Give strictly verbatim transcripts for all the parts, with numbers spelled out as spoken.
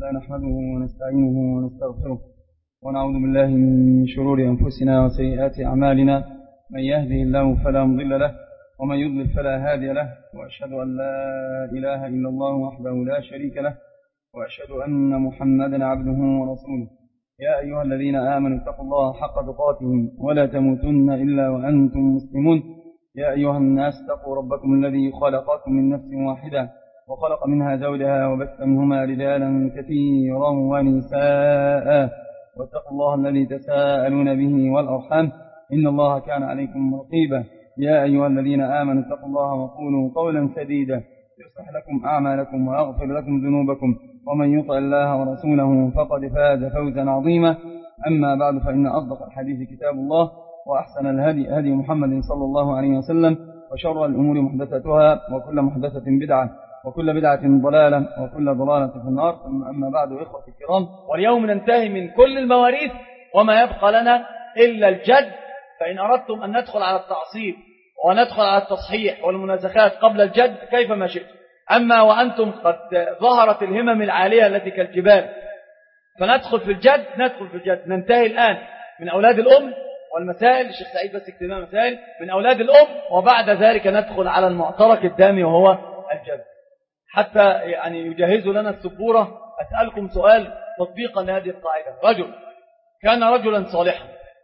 تعالى نحمده ونستعينه ونستغفره ونعوذ بالله من شرور أنفسنا وسيئات أعمالنا، من يهده الله فلا مضل له ومن يضلل فلا هادي له، وأشهد أن لا إله إلا الله وحده لا شريك له، وأشهد أن محمدا عبده ورسوله. يا أيها الذين آمنوا اتقوا الله حق تقاته ولا تموتن إلا وأنتم مسلمون. يا أيها الناس اتقوا ربكم الذي خلقكم من نفس واحدة وخلق منها زوجها وبث منهما رجالا كثيرا ونساء، واتقوا الله الذي تساءلون به والأرحام إن الله كان عليكم رقيبا. يا أيها الذين آمنوا اتقوا الله وقولوا قولا سديدا يصلح لكم أعمالكم ويغفر لكم ذنوبكم، ومن يطع الله ورسوله فقد فاز فوزا عظيما. أما بعد، فإن أصدق الحديث كتاب الله، وأحسن الهدي هدي محمد صلى الله عليه وسلم، وشر الأمور محدثتها، وكل محدثة بدعة، وكل بدعة ضلالة، وكل ضلالة في النار. ثم أما بعد، إخوة الكرام، واليوم ننتهي من كل المواريث وما يبقى لنا إلا الجد. فإن أردتم أن ندخل على التعصيب وندخل على التصحيح والمناسخات قبل الجد كيفما شئتم. أما وأنتم قد ظهرت الهمم العالية التي كالجبال فندخل في الجد، ندخل في الجد. ننتهي الآن من أولاد الأم والمسائل، الشيخ سعيد بس اكتبنا مسائل من أولاد الأم، وبعد ذلك ندخل على المعترك الدامي وهو الجد. حتى يعني يجهزوا لنا السبورة، أسألكم سؤال تطبيقا لهذه القاعدة. رجل كان رجلا صالحا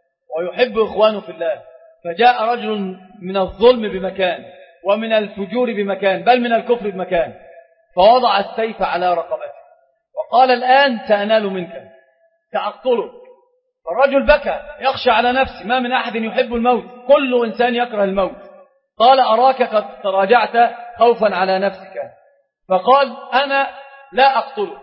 ويحب إخوانه في الله، فجاء رجل من الظلم بمكان ومن الفجور بمكان، بل من الكفر بمكان، فوضع السيف على رقبته وقال: الآن سأنال منك، سأقتلك. الرجل بكى يخشى على نفسه، ما من أحد يحب الموت، كل إنسان يكره الموت. قال: أراك قد تراجعت خوفا على نفسك. فقال: أنا لا أقتلك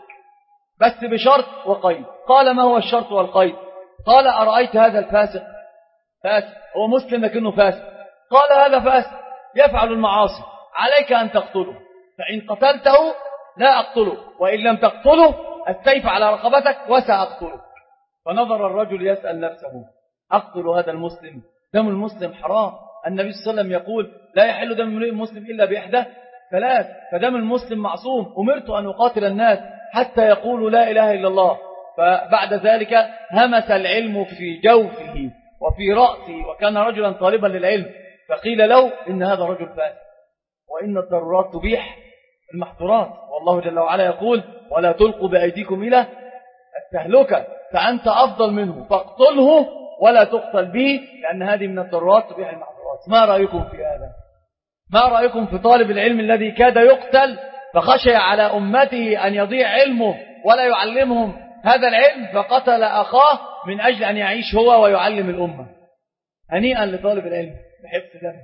بس بشرط وقيد. قال: ما هو الشرط والقيد؟ قال: أرأيت هذا الفاسق؟ فاسق هو مسلم لكنه فاسق. قال: هذا فاسق يفعل المعاصي، عليك أن تقتله، فإن قتلته لا أقتله، وإن لم تقتله السيف على رقبتك وسأقتله. فنظر الرجل يسأل نفسه: أقتل هذا المسلم؟ دم المسلم حرام، النبي صلى الله عليه وسلم يقول: لا يحل دم امرئ مسلم إلا بإحدى ثلاث، فدم المسلم معصوم. أمرت أن أقاتل الناس حتى يقولوا لا إله إلا الله. فبعد ذلك همس العلم في جوفه وفي رأسه، وكان رجلا طالبا للعلم، فقيل له: إن هذا رجل فاسق، وإن الضرورات تبيح المحظورات، والله جل وعلا يقول: ولا تلقوا بأيديكم إلى التهلكة، فأنت أفضل منه، فاقتله ولا تقتل به، لأن هذه من الضرورات تبيح المحظورات. ما رأيكم في هذا؟ ما رأيكم في طالب العلم الذي كاد يقتل فخشي على أمته أن يضيع علمه ولا يعلمهم هذا العلم، فقتل أخاه من أجل أن يعيش هو ويعلم الأمة؟ هنيئا لطالب العلم بحفظ دمه.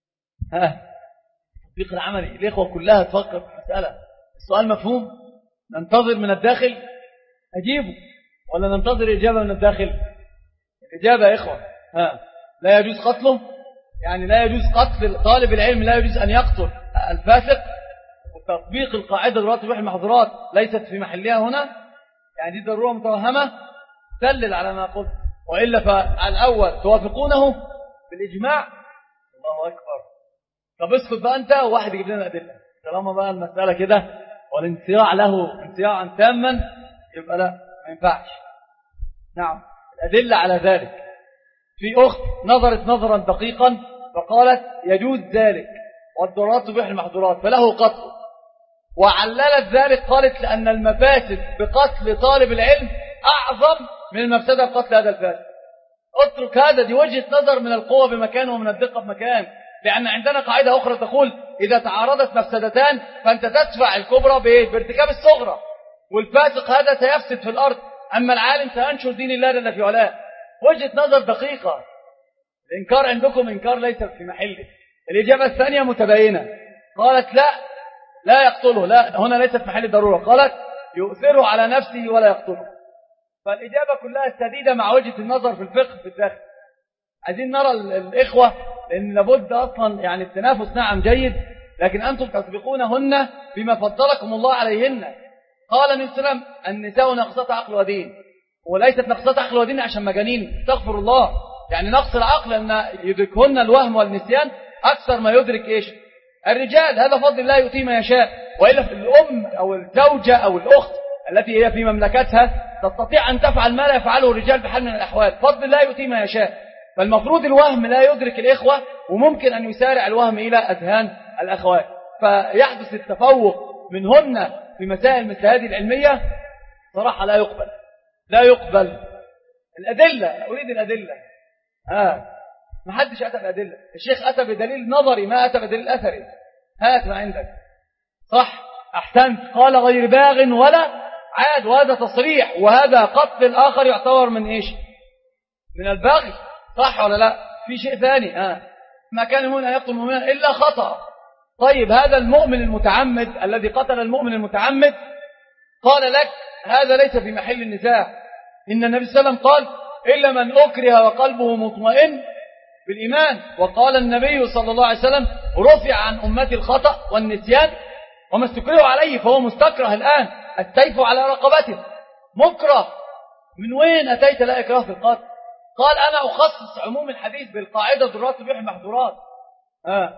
ها، التطبيق العملي، الإخوة كلها تفكر في المسألة. السؤال مفهوم؟ ننتظر من الداخل أجيبه ولا ننتظر إجابة من الداخل؟ الإجابة يا إخوة، ها، لا يجوز قتله، يعني لا يجوز قتل طالب العلم، لا يجوز أن يقتل الفاسق. وتطبيق القاعدة ضرورات تبيح المحظورات ليست في محلها هنا، يعني دي ضرورة متوهمة. دلل على ما قلت، وإلا فالأول توافقونه بالإجماع. الله أكبر. طب اسكت بقى أنت وواحد يجيب لنا أدلة. طالما بقى المسألة كده والانصياع له انصياعا تاما، يبقى لا، ما ينفعش. نعم، الأدلة على ذلك. في أخت نظرت نظرا دقيقا فقالت: يجوز ذلك والضرورات تبيح المحظورات، فله قتل. وعللت ذلك، قالت: لأن المفاسد بقتل طالب العلم أعظم من المفسدة بقتل هذا الفاسد. اترك هذا، دي وجهة نظر من القوة بمكان ومن الدقة بمكان. لأن عندنا قاعدة أخرى تقول: إذا تعارضت مفسدتان فأنت تدفع الكبرى بارتكاب الصغرى، والفاسق هذا سيفسد في الأرض، أما العالم سينشر دين الله جل في علاه. وجهة نظر دقيقة. الإنكار عندكم إنكار ليس في محله. الإجابة الثانية متباينة، قالت: لا لا يقتله، لا، هنا ليست محل الضرورة. قالت: يؤثره على نفسه ولا يقتله. فالإجابة كلها سديدة مع وجهة النظر في الفقه في الداخل. عايزين نرى الإخوة، لأن لابد أصلا يعني التنافس نعم جيد، لكن أنتم تسبقونهن بما فضلكم الله عليهن. قال النبي صلى الله عليه وسلم: النساء نقصة عقل ودين. وليست نقصة عقل ودين عشان مجانين، استغفر الله، يعني نقص العقل أن يدركهن الوهم والنسيان أكثر ما يدرك إيش الرجال. هذا فضل الله يؤتيه ما يشاء. وإلا في الأم أو الزوجة أو الأخت التي هي في مملكتها تستطيع أن تفعل ما لا يفعله الرجال بحال من الأحوال، فضل الله يؤتي ما يشاء. فالمفروض الوهم لا يدرك الإخوة، وممكن أن يسارع الوهم إلى أذهان الأخوات، فيحدث التفوق منهن في مسائل مثل هذه العلمية. صراحة لا يقبل، لا يقبل. الأدلة، أريد الأدلة. آه. ما حدش أتى بأدلة. الشيخ أتى بدليل نظري، ما أتى بدليل أثري. هات ما عندك. صح، أحسنت. قال غير باغ ولا عاد، وهذا تصريح، وهذا قتل الآخر يعتبر من إيش؟ من البغي. صح ولا لا؟ في شيء ثاني. آه. ما كان المؤمن أن يقتل مؤمنا إلا خطأ. طيب هذا المؤمن المتعمد الذي قتل المؤمن المتعمد، قال لك هذا ليس في محل النزاع. إن النبي صلى الله عليه وسلم قال إلا من أكره وقلبه مطمئن بالإيمان. وقال النبي صلى الله عليه وسلم رفع عن أمتي الخطأ والنسيان وما استكرهوا عليه، فهو مستكره الآن، السيف على رقبته، مكره. من وين أتيت لا إكراه في القتل؟ قال أنا أخصص عموم الحديث بالقاعدة ضرورات تبيح المحظورات. آه.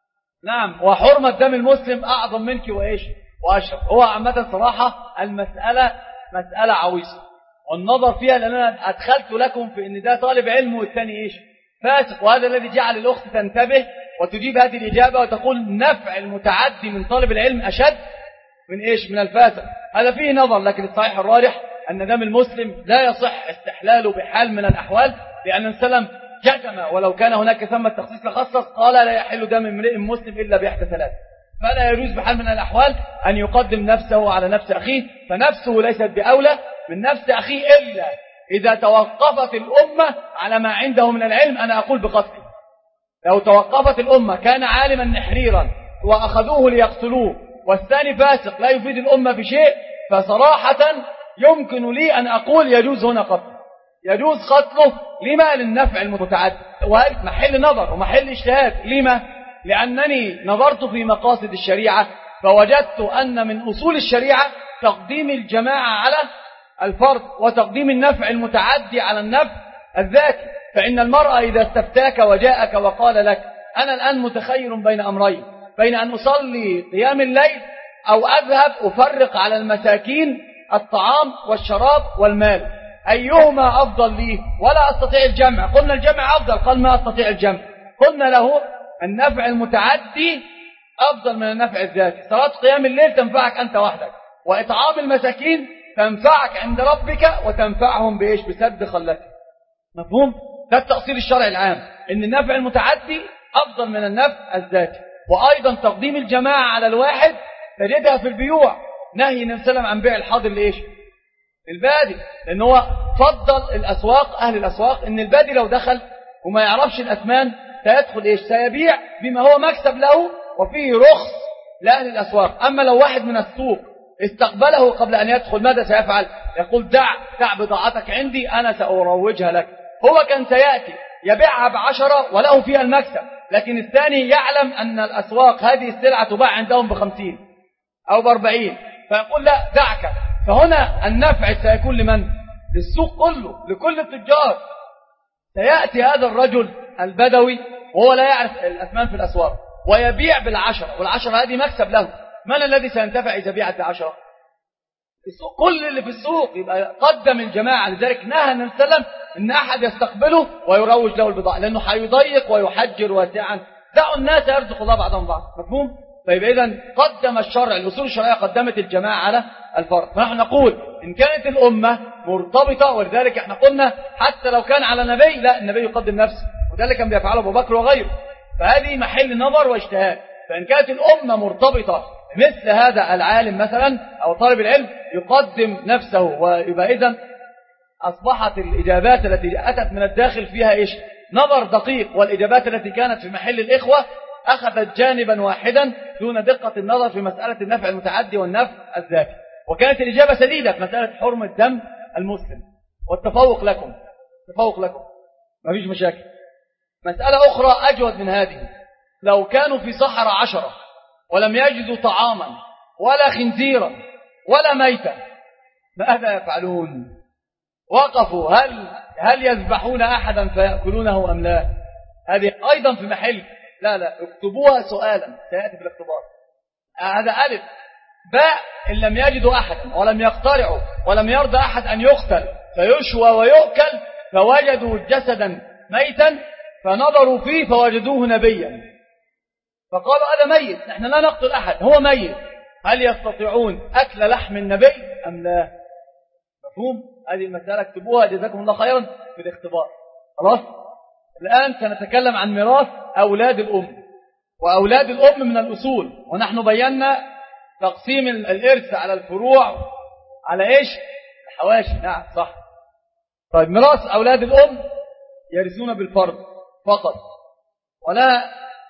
نعم، وحرمة دم المسلم أعظم منك وإيش وأشرف. هو عامة صراحة المسألة مسألة عويصة، والنظر فيها لأننا أدخلت لكم في أن ده طالب علم والثاني إيش فاسق، وهذا الذي جعل الأخت تنتبه وتجيب هذه الإجابة وتقول نفع المتعدي من طالب العلم أشد من إيش من الفاسق. هذا فيه نظر، لكن الصحيح الراجح أن دم المسلم لا يصح استحلاله بحال من الأحوال، لأن السلام جزم ولو كان هناك ثم التخصيص لخصص، قال لا يحل دم امرئ مسلم إلا بإحدى ثلاث. فلا يجوز بحال من الأحوال أن يقدم نفسه على نفس أخيه، فنفسه ليست بأولى من نفس أخيه إلا إذا توقفت الأمة على ما عنده من العلم. أنا أقول بقتله، لو توقفت الأمة كان عالما نحريرا وأخذوه ليقتلوه والثاني فاسق لا يفيد الأمة في شيء، فصراحة يمكن لي أن أقول يجوز هنا قتله، يجوز قتله. لما؟ للنفع المتعدي، وهذا محل نظر ومحل اجتهاد. لما؟ لأنني نظرت في مقاصد الشريعة فوجدت أن من أصول الشريعة تقديم الجماعة على الفرد، وتقديم النفع المتعدي على النفع الذاتي. فإن المرأة إذا استفتاك وجاءك وقال لك أنا الآن متخير بين أمرين، بين أن أصلي قيام الليل أو أذهب أفرق على المساكين الطعام والشراب والمال، أيهما أفضل لي؟ ولا أستطيع الجمع. قلنا الجمع أفضل، قال ما أستطيع الجمع. قلنا له النفع المتعدي أفضل من النفع الذاتي. صلاة قيام الليل تنفعك أنت وحدك، وإطعام المساكين تنفعك عند ربك وتنفعهم بإيش؟ بسد خلتك. مفهوم؟ ده التأصيل الشرعي العام، إن النفع المتعدي أفضل من النفع الذاتي. وأيضا تقديم الجماعة على الواحد تجدها في البيوع، نهي النبي صلى الله عليه وسلم عن بيع الحاضر لإيش؟ البادي، لأن هو فضل الأسواق، أهل الأسواق، إن البادي لو دخل وما يعرفش الأثمان سيدخل إيش؟ سيبيع بما هو مكسب له وفيه رخص لأهل الأسواق. أما لو واحد من السوق استقبله قبل أن يدخل ماذا سيفعل؟ يقول دع دع بضاعتك عندي أنا سأروجها لك. هو كان سيأتي يبيعها بعشرة وله فيها المكسب، لكن الثاني يعلم أن الأسواق هذه السلعة تباع عندهم بخمسين أو باربعين، فيقول لا دعك. فهنا النفع سيكون لمن؟ للسوق كله، لكل التجار. سيأتي هذا الرجل البدوي وهو لا يعرف الأثمان في الأسواق ويبيع بالعشرة، والعشرة هذه مكسب له. من الذي سينتفع إذا بيعت بعشرة؟ السوق، كل اللي في السوق. يبقى قدم الجماعة. لذلك نهى النبي صلى الله عليه وسلم إن أحد يستقبله ويروج له البضاعة، لأنه حيضيق ويحجر واسعا. دعوا الناس يرزق الله بعضهم بعض. مفهوم؟ فيبقى إذن قدم الشرع، الأصول الشرعية قدمت الجماعة على الفرد. فنحن نقول إن كانت الأمة مرتبطة، ولذلك احنا قلنا حتى لو كان على نبي، لا، النبي يقدم نفسه، وذلك كان بيفعله أبو بكر وغيره. فهذه محل نظر واجتهاد. فإن كانت الأمة مرتبطة مثل هذا العالم مثلا أو طالب العلم يقدم نفسه، ويبقى إذن أصبحت الإجابات التي أتت من الداخل فيها إيش؟ نظر دقيق، والإجابات التي كانت في محل الإخوة أخذت جانبا واحدا دون دقة النظر في مسألة النفع المتعدي والنفع الذاتي. وكانت الإجابة سديدة في مسألة حرمة دم المسلم والتفوق لكم، تفوق لكم ما فيش مشاكل. مسألة أخرى أجود من هذه، لو كانوا في صحراء عشرة ولم يجدوا طعاما ولا خنزيرا ولا ميتا ماذا يفعلون؟ وقفوا، هل هل يذبحون أحدا فيأكلونه أم لا؟ هذه أيضا في محل، لا لا اكتبوها سؤالا سيأتي في الاختبار. هذا ألف. باء إن لم يجدوا أحدا ولم يقترعوا ولم يرضى أحد أن يقتل فيشوى ويؤكل، فوجدوا جسدا ميتا فنظروا فيه فوجدوه نبيا، فقالوا هذا ميت، نحن لا نقتل أحد، هو ميت، هل يستطيعون أكل لحم النبي أم لا؟ مفهوم؟ هذه المسألة اكتبوها جزاكم الله خيرا في الاختبار. خلاص؟ الآن سنتكلم عن ميراث أولاد الأم، وأولاد الأم من الأصول، ونحن بينا تقسيم الإرث على الفروع على إيش؟ الحواشي. نعم صح. طيب ميراث أولاد الأم يرثون بالفرض فقط ولا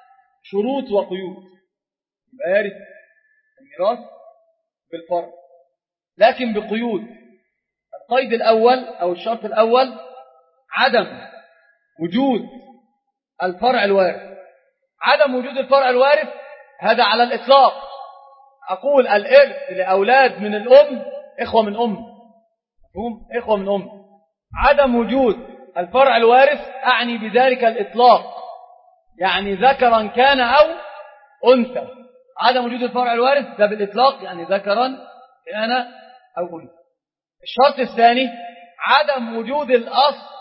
شروط وقيود، يبقى يرث الميراث بالفرض لكن بقيود. القيد الأول أو الشرط الأول عدم وجود الفرع الوارث. عدم وجود الفرع الوارث هذا على الإطلاق. أقول الإرث لأولاد من الأم إخوة من أم، مفهوم؟ إخوة من أم. عدم وجود الفرع الوارث أعني بذلك الإطلاق، يعني ذكرا كان أو أنثى. عدم وجود الفرع الوارث ده بالإطلاق يعني ذكرا كان أو أنثى. الشرط الثاني عدم وجود الأصل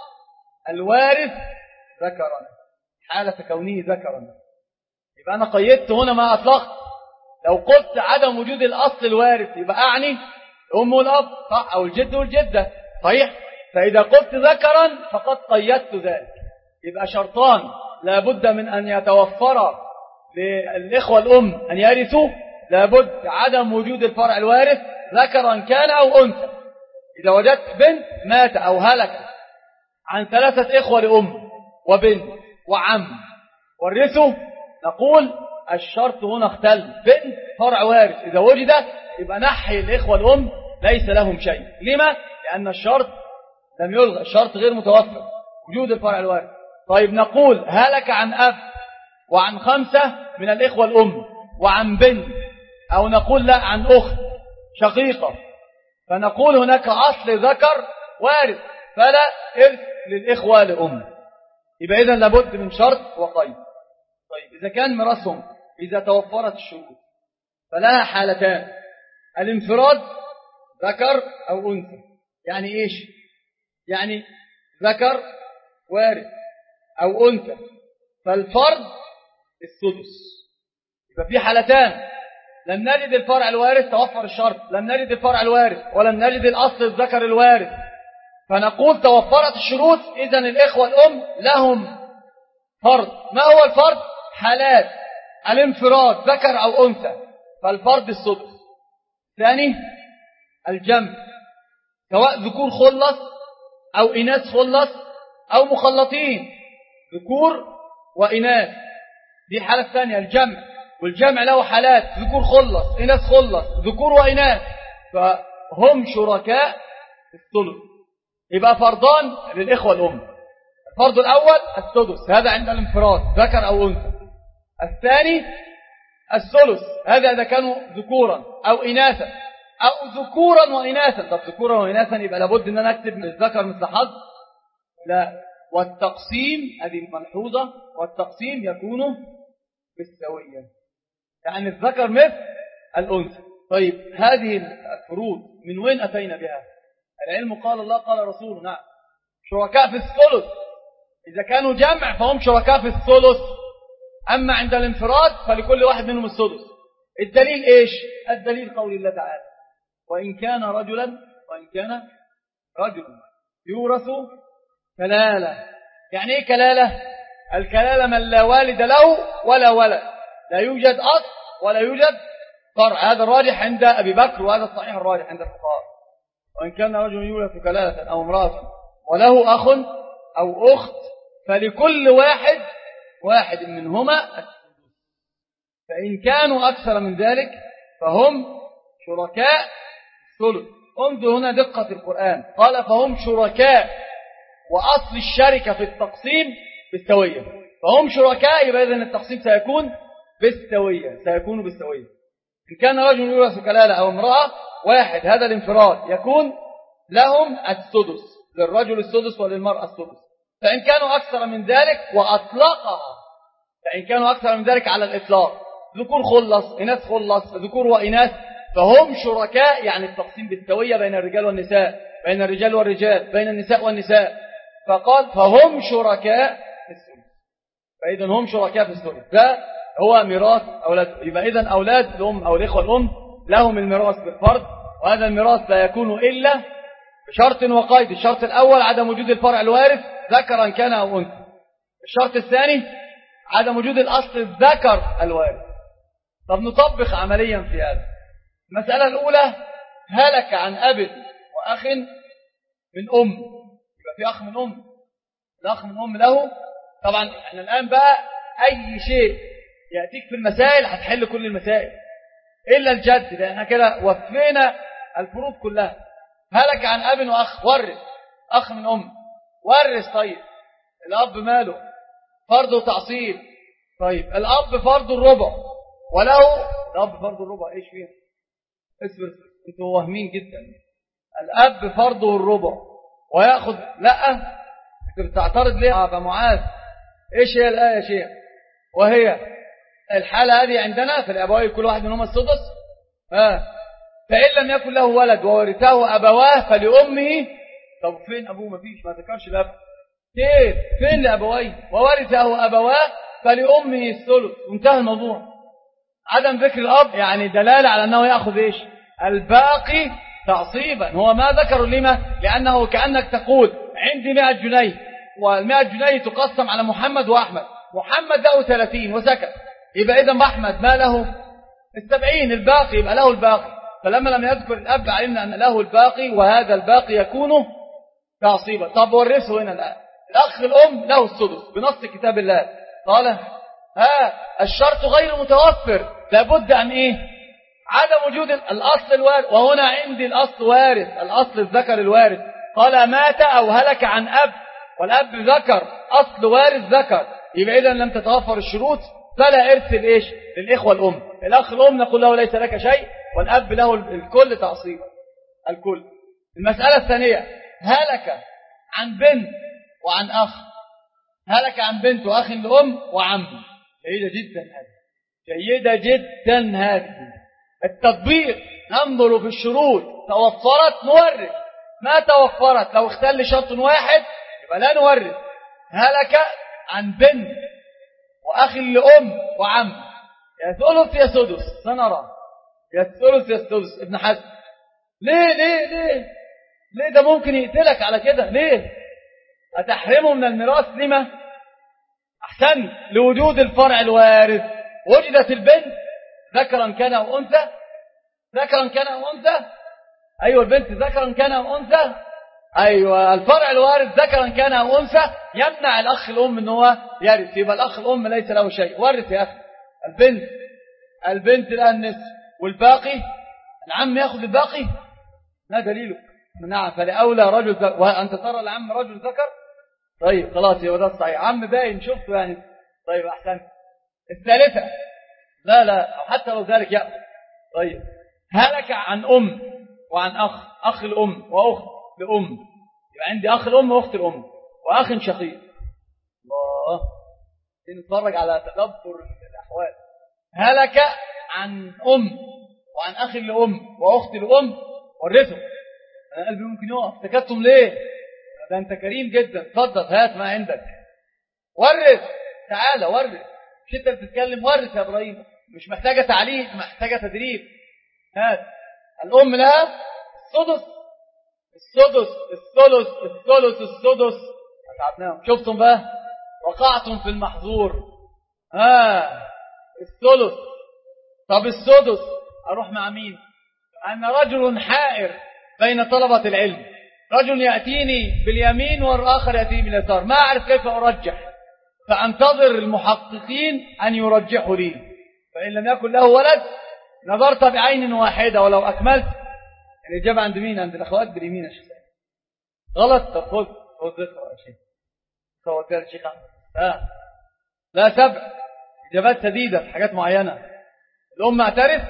الوارث ذكرا حالة كونه ذكرا. يبقى أنا قيدت هنا ما أطلقت. لو قلت عدم وجود الأصل الوارث يبقى أعني الأم والأب صح، أو الجد والجدة صحيح. فإذا قلت ذكرا فقد قيدت ذلك. يبقى شرطان لابد من أن يتوفر للإخوة الأم أن يرثوا، لابد عدم وجود الفرع الوارث ذكرا كان أو أنثى. إذا وجدت بنت مات أو هلك عن ثلاثة إخوة لأم وبنت وعم ورثوا، نقول الشرط هنا اختل، بنت فرع وارث إذا وجد يبقى نحي الإخوة الأم ليس لهم شيء. لما؟ لأن الشرط لم يلغى، الشرط غير متوفر وجود الفرع الوارث. طيب نقول هلك عن أب وعن خمسة من الإخوة الأم وعن بنت، أو نقول لا عن أخت شقيقة، فنقول هناك أصل ذكر وارث فلا إرث للإخوة لأم. يبقى إذن لابد من شرط وقيد. طيب إذا كان ميراثهم إذا توفرت الشروط فلها حالتان: الانفراد ذكر أو أنثى. يعني إيش؟ يعني ذكر وارث أو أنثى، فالفرد السدس. يبقى في حالتان: لم نجد الفرع الوارث توفر الشرط، لم نجد الفرع الوارث ولم نجد الأصل الذكر الوارث، فنقول توفرت الشروط إذن الإخوة الأم لهم فرد. ما هو الفرد؟ حالات: الانفراد ذكر أو أنثى فالفرد السدس. ثاني الجمع، سواء ذكور خلص أو إناث خلص أو مخلطين ذكور وإناث، دي حالة ثانية الجمع. والجمع له حالات: ذكور خلص إناث خلص ذكور وإناث، فهم شركاء الثلث. يبقى فرضان للإخوة الأم: الفرض الأول السدس، هذا عند الانفراد ذكر أو أنثى. الثاني الثلث، هذا إذا كانوا ذكورا أو إناثا أو ذكورا وإناثا. طب ذكورا وإناثا يبقى لابد أن نكتب الذكر مثل حظ؟ لا. والتقسيم هذه ملحوظة، والتقسيم يكون بالسوية، يعني الذكر مثل الأنثى. طيب هذه الفروض من وين أتينا بها؟ العلم قال الله قال رسوله. نعم شركاء في الثلث. إذا كانوا جمع فهم شركاء في الثلث، أما عند الانفراد فلكل واحد منهم السدس. الدليل إيش؟ الدليل قول الله تعالى: وإن كان رجلا وإن كان رجل يورث كلالة. يعني إيه كلالة؟ الكلالة من لا والد له ولا ولد، لا يوجد أصل ولا يوجد فرع. هذا الراجح عند أبي بكر وهذا الصحيح الراجح عند الفقهاء. وإن كان رجل يورث كلالة أو امرأة وله أخ أو أخت فلكل واحد واحد منهما السدس. فإن كانوا أكثر من ذلك فهم شركاء الثلث. انظر هنا دقة القرآن، قال فهم شركاء، وأصل الشركة في التقسيم بالسوية، فهم شركاء، يبقى إذن التقسيم سيكون بالسوية، سيكون بالسوية. إن كان رجل يورث كلالة أو امرأة واحد، هذا الانفراد، يكون لهم السدس، للرجل السدس وللمرأة السدس. فإن كانوا أكثر من ذلك وأطلقها، فإن كانوا أكثر من ذلك على الإطلاق، ذكور خلص إناث خلص ذكور وإناث، فهم شركاء، يعني التقسيم بالسوية بين الرجال والنساء، بين الرجال والرجال، بين النساء والنساء. فقال فهم شركاء في الثلث، فإذا هم شركاء في الثلث. ده هو ميراث أولاد. يبقى إذن أولاد الأم أو الإخوة الأم لهم الميراث بالفرض، وهذا الميراث لا يكون إلا بشرط وقيد. الشرط الأول عدم وجود الفرع الوارث ذكرا كان أو أنثى. الشرط الثاني عدم وجود الأصل الذكر الوارث. طب نطبق عمليا في هذا. المسألة الأولى هلك عن أب وأخ من أم، يبقى في أخ من أم، الأخ من أم له. طبعا احنا الآن بقى أي شيء يأتيك في المسائل هتحل كل المسائل إلا الجد، لأن احنا كده وفينا الفروض كلها. هلك عن أب وأخ، ورث أخ من أم، ورث. طيب الأب ماله؟ فرض وتعصيب. طيب الأب فرض الربع وله، الأب فرض الربع إيش فيها؟ اسمر انتوا واهمين جدا. الأب فرضه الربع ويأخذ، لا انت بتعترض ليه يا أبا معاذ؟ إيش هي الآية يا شيخ؟ وهي الحالة هذه عندنا في الأبوين كل واحد منهم السدس. آه. فإن لم يكن له ولد وورثه أبواه فلأمه. طب فين أبوه؟ ما فيش، ما ذكرش الأب. كيف؟ فين لأبويه؟ وورثه أبواه فلأمه الثلث، وانتهى الموضوع. عدم ذكر الأب يعني دلالة على أنه يأخذ إيش؟ الباقي تعصيبا. هو ما ذكر لما؟ لأنه كأنك تقول عندي مئة جنيه، والمئة جنيه تقسم على محمد وأحمد، محمد له ثلاثين وسكت، يبقى إذا أحمد ما له السبعين، الباقي يبقى له الباقي. فلما لم يذكر الأب علمنا أن له الباقي، وهذا الباقي يكون تعصيبا. طب ورثه هنا الآن الأخ الأم له السدس بنص كتاب الله. قال ها الشرط غير متوفر، لابد أن إيه؟ عدم وجود الأصل الوارث، وهنا عندي الأصل وارث، الأصل الذكر الوارث. قال مات أو هلك عن أب، والأب ذكر، أصل وارث ذكر، يبقى إذا لم تتوفر الشروط فلا إرث لإيش؟ للإخوة الأم. الأخ الأم نقول له ليس لك شيء، والأب له الكل تعصيبا، الكل. المسألة الثانية هلك عن بنت وعن أخ، هلك عن بنت وأخ لأم وعم. جيدة جدا هذه، جيدة جدا هذه. التطبيق ننظر في الشروط، توفرت نورث، ما توفرت لو اختل شرط واحد يبقى لا نورث. هلك عن بنت وأخ لأم وعم، يا ثلث يا سدس، سنرى يا ثلث يا سدس. ابن حزم ليه ليه ليه ليه ده ممكن يقتلك على كده، ليه أتحرمه من الميراث؟ لما؟ أحسن لوجود الفرع الوارث. وجدت البنت ذكرا كان أو أنثى، ذكرا كان أو أنثى، أيوة البنت ذكرا كان أو أنثى، أيوة الفرع الوارث ذكرا كان أو أنثى، يمنع الأخ الأم أنه هو يرث، يبقى الأخ الأم ليس له شيء. ورث يا أخي البنت، البنت لها النصف والباقي العم يأخذ الباقي. ما دليلك؟ نعم فلأولى رجل ذكر، وأنت ترى العم رجل ذكر. طيب خلاص يبقى ده الصحيح، عم باين شفته يعني. طيب أحسن. الثالثة لا لا حتى لو ذلك يأخذ. طيب هلك عن أم وعن أخ، أخ الأم وأخت لأم، يبقى عندي أخ الأم وأخت الأم وأخ شقيق. الله نتفرج على تدبر الأحوال. هلك عن أم وعن أخ لأم وأخت لأم، ورثه. أنا قلبي ممكن يقف، سكتتم ليه؟ ده أنت كريم جدا، تفضل هات ما عندك، ورث، تعالى ورث. مش أنت بتتكلم؟ ورث يا إبراهيم، مش محتاجة تعليم، محتاجة تدريب. هات. الأم لها السدس، السدس الثلث الثلث السدس. أتعبناهم. شفتم بقى؟ وقعتم في المحظور. ها الثلث. طب السدس أروح مع مين؟ أن رجل حائر بين طلبة العلم، رجل يأتيني باليمين والآخر يأتيني باليسار، ما أعرف كيف أرجح، فأنتظر المحققين أن يرجحوا لي. فإن لم يكن له ولد نظرت بعين واحدة، ولو أكملت الإجابة عند مين؟ عند الأخوات باليمين يا شيخ. غلط. طب خذ خذ ذكر يا شيخ، خذ يا شيخ. آه. لا سبع إجابات سديدة في حاجات معينة. الأم اعترف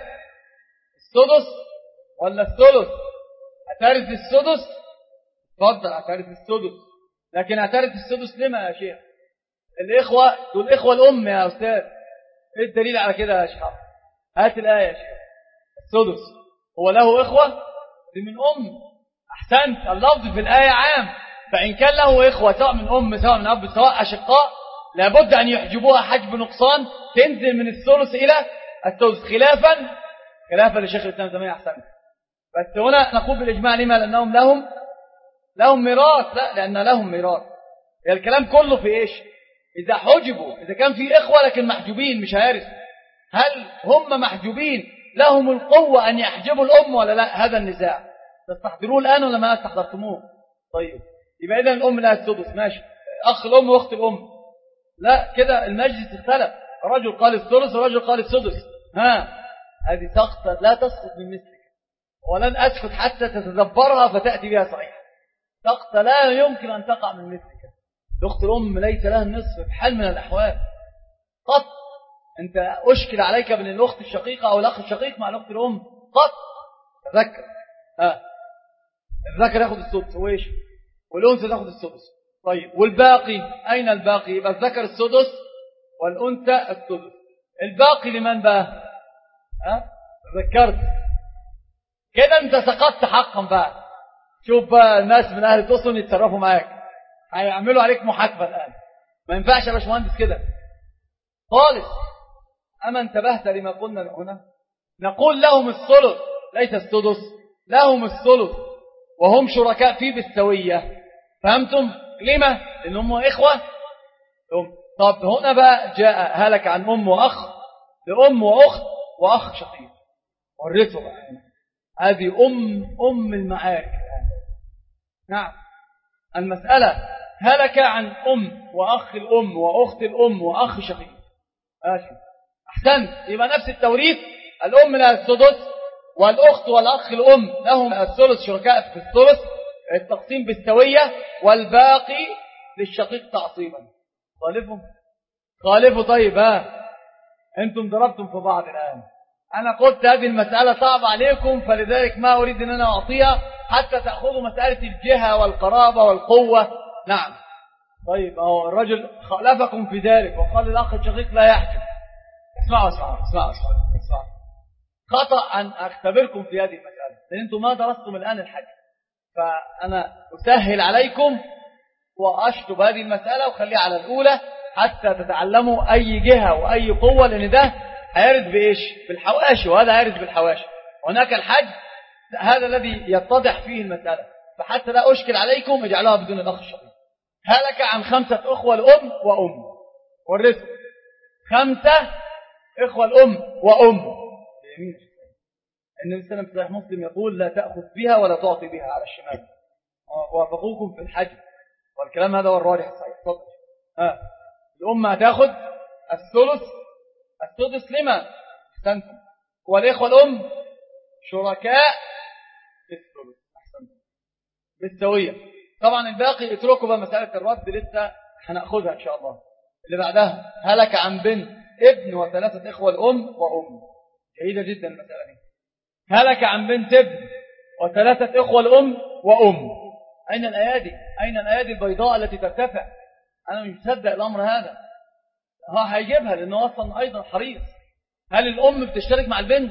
السدس ولا الثلث؟ اعترف السدس، تفضل اعترف السدس، لكن اعترف السدس لما يا شيخ؟ الإخوة دول إخوة الأم يا أستاذ. إيه الدليل على كده يا شيخ؟ هات الآية يا شيخ. السدس هو له إخوة دي من أم. أحسنت، اللفظ في الآية عام، فإن كان له إخوة سواء من أم سواء من أب سواء أشقاء لابد أن يحجبوها حجب نقصان، تنزل من الثلث إلى الثلث خلافا خلافا لشيخ الإسلام تيمية. أحسنت، بس هنا نقول بالإجماع. لما؟ لأنهم لهم لهم ميراث. لا، لأن لهم ميراث. الكلام كله في إيش؟ إذا حجبوا، إذا كان في إخوة لكن محجوبين مش هيرث، هل هم محجوبين لهم القوة أن يحجبوا الأم ولا لا؟ هذا النزاع. تستحضروه الآن ولا ما استحضرتموه؟ طيب، يبقى إذن الأم لها السدس، ماشي. أخ الأم وأخت الأم، لا كده المجلس اختلف، رجل قال الثلث ورجل قال السدس. ها، هذه سقطة لا تسقط من مثلك، ولن أسكت حتى تتدبرها فتأتي بها صحيحة. سقطة لا يمكن أن تقع من مثلك. أخت الأم ليس لها النصف بحال من الأحوال قط. أنت أشكل عليك بين الأخت الشقيقة أو الأخ الشقيق مع الأخت الأم قط. تذكر، ها، الذكر ياخد السدس وإيش، والأنثى تاخد السدس. طيب، والباقي أين الباقي؟ يبقى الذكر السدس والأنثى السدس. الباقي لمن بقى؟ ها، تذكرت كده أنت سقطت حقا بقى. شوف بقى الناس من أهل التصل يتصرفوا معاك، هيعملوا عليك محاسبة الآن. ما ينفعش يا باشمهندس كده خالص. أما انتبهت لما قلنا هنا؟ نقول لهم الثلث ليس السدس، لهم الثلث وهم شركاء فيه بالسوية. فهمتم؟ لما؟ لأنهم إخوة. طب هنا بقى جاء هلك عن أم وأخ لأم وأخت وأخ شقيق ورثوا بقى. هذه أم أم المعارك. نعم، المسألة هلك عن أم وأخ الأم وأخت الأم وأخ شقيق. ماشي، أحسنت. يبقى نفس التوريث، الأم لها السدس والأخت والأخ الأم لهم الثلث، شركاء في الثلث، التقسيم بالسوية، والباقي للشقيق تعصيبا. خالفوا خالفوا. طيب، ها أنتم ضربتم في بعض الآن. أنا قلت هذه المسألة صعبة عليكم، فلذلك ما أريد أن أنا أعطيها حتى تأخذوا مسألة الجهة والقرابة والقوة. نعم. طيب، أهو الرجل خالفكم في ذلك وقال الأخ الشقيق لا يحجب. اسمعوا اسمعوا اسمعوا اسمعوا خطأ أن أختبركم في هذه المسألة، لأن أنتم ما درستم الآن الحج، فأنا أسهل عليكم وأشطب هذه المسألة وخليها على الأولى حتى تتعلموا أي جهة وأي قوة، لأن ده هيرد بإيش؟ بالحواشي، وهذا هيرد بالحواشي. هناك الحج هذا الذي يتضح فيه المسألة، فحتى لا أشكل عليكم اجعلوها بدون الأخ الشقيق. هلك عن خمسة أخوة الأم وأم ورثوا. خمسة إخوة الأم وأم بيمين. النبي صلى الله عليه وسلم مسلم يقول لا تأخذ بها ولا تعطي بها على الشمال. وافقوكم في الحج، والكلام هذا هو الراجح الصحيح. ها، الأم هتاخد الثلث السدس لما أحسنتم، والإخوة الأم شركاء في الثلث. أحسنتم، بالسوية. طبعا الباقي اتركوا بقى مسألة الرد لسه هنأخذها إن شاء الله. اللي بعدها هلك عن بنت ابن وثلاثة إخوة الأم وأم. جيدة جدا المسألة دي. هلك عن بنت ابن وثلاثة إخوة الأم وأم. أين الأيادي؟ أين الأيادي البيضاء التي ترتفع؟ أنا مش مصدق الأمر هذا. ها، هيجيبها لأنه أصلا أيضا حريص. هل الأم بتشترك مع البنت؟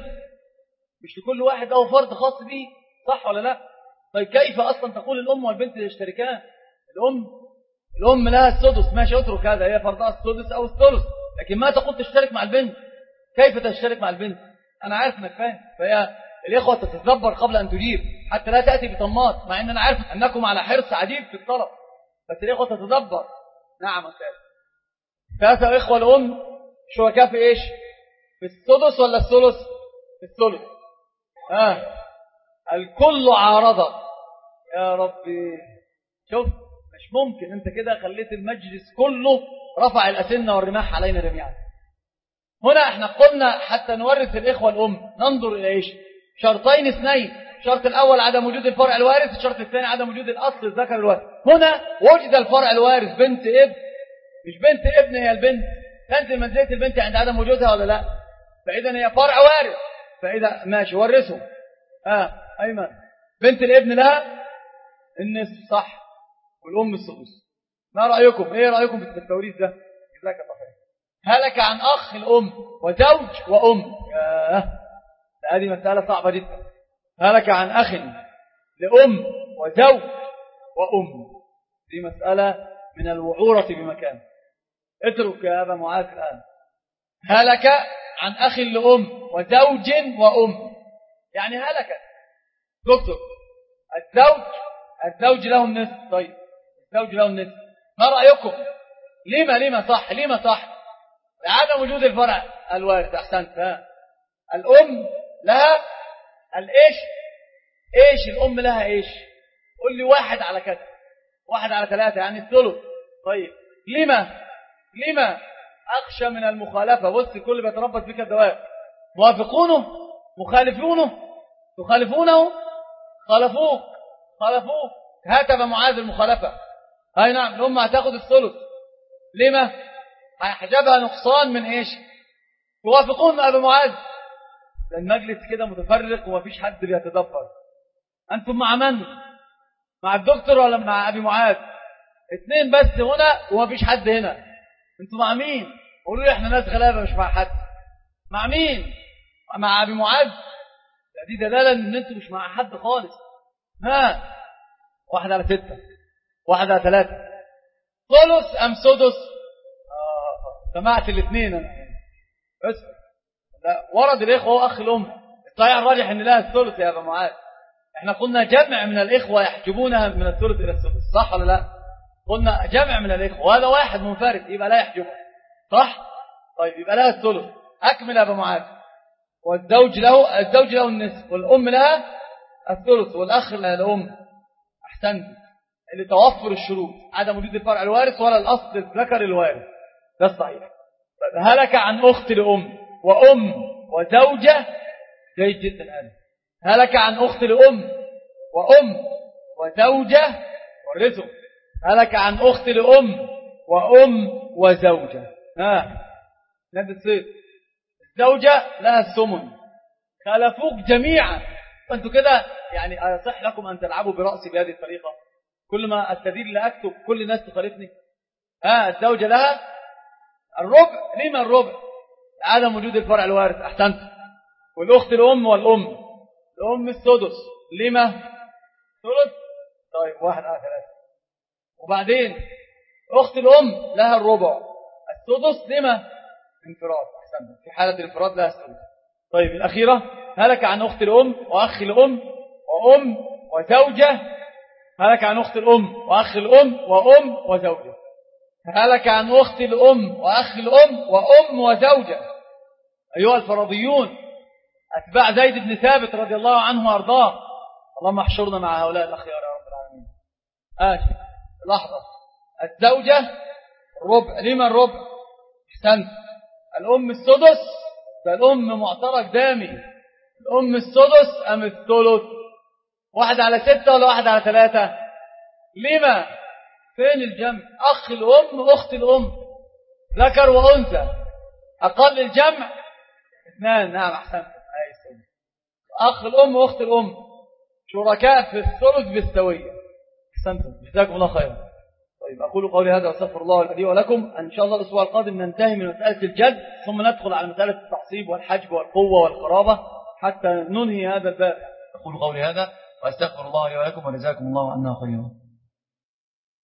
مش لكل واحد له فرد خاص به، صح ولا لا؟ طيب كيف أصلا تقول الأم والبنت يشتركان؟ الأم الأم لها السدس، ماشي، اترك هذا، هي فرضها السدس أو الثلث، لكن ما تقول تشترك مع البنت. كيف تشترك مع البنت؟ أنا عارف أنك فاهم، فهي الإخوة تتدبر قبل أن تجيب حتى لا تأتي بطمات، مع أن أنا عارف أنكم على حرص عجيب في الطلب، بس الإخوة تتدبر. نعم أستاذ. ثلاثة إخوة الأم شركاء في إيش؟ في السدس ولا الثلث؟ في الثلث. ها، الكل عارضة. يا ربي، شوف، مش ممكن انت كده خليت المجلس كله رفع الأسنة والرماح علينا جميعا. هنا احنا قلنا حتى نورث الإخوة الأم ننظر إلى إيش؟ شرطين اثنين. الشرط الأول عدم وجود الفرع الوارث، الشرط الثاني عدم وجود الأصل الذكر الوارث. هنا وجد الفرع الوارث، بنت ابن، مش بنت ابن هي البنت، تنزل منزلة البنت عند عدم وجودها ولا لا؟ فإذا هي فرع وارث، فإذا ماشي ورثه. اه أيمن، بنت الابن لها النصف، صح، والأم السدس. ما رأيكم؟ ايه رأيكم في التوريث ده؟ جزاك الله خير. هلك عن أخ الأم وزوج وأم. ياه، هذه مسألة صعبة جدا. هلك عن أخ لأم وزوج وأم. دي مسألة من الوعورة بمكان. اترك يا أبا معاذ الآن. هلك عن أخ لأم وزوج وأم، يعني هلك دكتور الزوج الزوج له النصف. طيب الزوج له النصف، ما رأيكم؟ لما لما صح لما صح لعدم وجود الفرع الوارث. أحسنت. ها الأم لها الإيش؟ إيش الأم لها إيش؟ قل لي واحد على كذا، واحد على ثلاثة يعني الثلث. طيب لما لما أخشى من المخالفة. بص كل بيتربط بك الدواب. موافقونه مخالفونه تخالفونه خالفوك خالفوك هاتف معاذ المخالفة. هاي نعم الأم هتاخد الثلث. لما هيحجبها نقصان من إيش؟ توافقون أبا معاذ. المجلس كده متفرق ومفيش حد بيتدبر. أنتم مع من؟ مع الدكتور ولا مع أبي معاذ؟ اثنين بس هنا ومفيش حد هنا. أنتم مع مين؟ قولوا لي احنا ناس غلابة مش مع حد. مع مين؟ مع أبي معاذ؟ دي دلالة ان انتم مش مع حد خالص. ها واحد على ستة، واحد على ثلاثة، ثلث أم سدس؟ آه سمعت الاثنين أنا بس. لا ورد الإخوة وأخ الأم. الصحيح الراجح ان لها الثلث يا أبا معاذ. احنا قلنا جمع من الإخوة يحجبونها من الثلث إلى السدس، صح ولا لا؟ قلنا جمع من الإخوة وهذا واحد منفرد يبقى لا يحجبها، صح؟ طيب يبقى لها الثلث. أكمل يا أبا معاذ. والزوج له الزوج له النصف والأم لها الثلث والأخ لها الأم. أحسنت. اللي توفر الشروط عدم وجود الفرع الوارث ولا الأصل الذكر الوارث، ده الصحيح. هلك عن أخت لأم وأم وزوجة. جيد جدا. الآن هلك عن أخت لأم وأم وزوجة ورثه. هلك عن أخت لأم وأم وزوجة. ها نادي الصيد. الزوجة لها الثمن. خالفوك جميعا. فأنتوا كده يعني يصح لكم أن تلعبوا برأسي بهذه الطريقة. كل ما أستدير لأكتب كل الناس تخالفني. ها الزوجة لها الربع. لما الربع؟ عدم وجود الفرع الوارث. أحسنت. والأخت الأم والأم الأم السدس. لما ثلث؟ طيب واحد على ثلاثة. وبعدين أخت الأم لها الربع السدس. لما انفراد. أحسنت. في حالة الانفراد لها السدس. طيب الأخيرة هلك عن أخت الأم وأخ الأم وأم وزوجة. هلك عن أخت الأم وأخ الأم وأم وزوجة. هلك عن أخت الأم وأخ الأم وأم وزوجة. أيها الفرضيون أتباع زيد بن ثابت رضي الله عنه وأرضاه، اللهم احشرنا مع هؤلاء الأخيار يا رب العالمين. آتي لحظة. الزوجة الربع. لما الربع؟ احسنت. الأم السدس. ده الأم معترك دامي. الأم السدس أم الثلث؟ واحد على ستة ولا واحد على ثلاثة؟ لما فين الجمع؟ أخ الأم وأخت الأم ذكر وأنثى. أقل الجمع اثنان. نعم أحسنت. أخ الأم وأخت الأم شركاء في الثلث بالسوية. أحسنتم جزاكم الله خيرا. طيب أقول قولي هذا واستغفر الله لي ولكم. إن شاء الله الأسبوع القادم ننتهي من مسألة الجد ثم ندخل على مسألة التعصيب والحجب والقوة والقرابة حتى ننهي هذا الباب. أقول قولي هذا واستغفر الله لي ولكم وجزاكم الله عنا خيرا.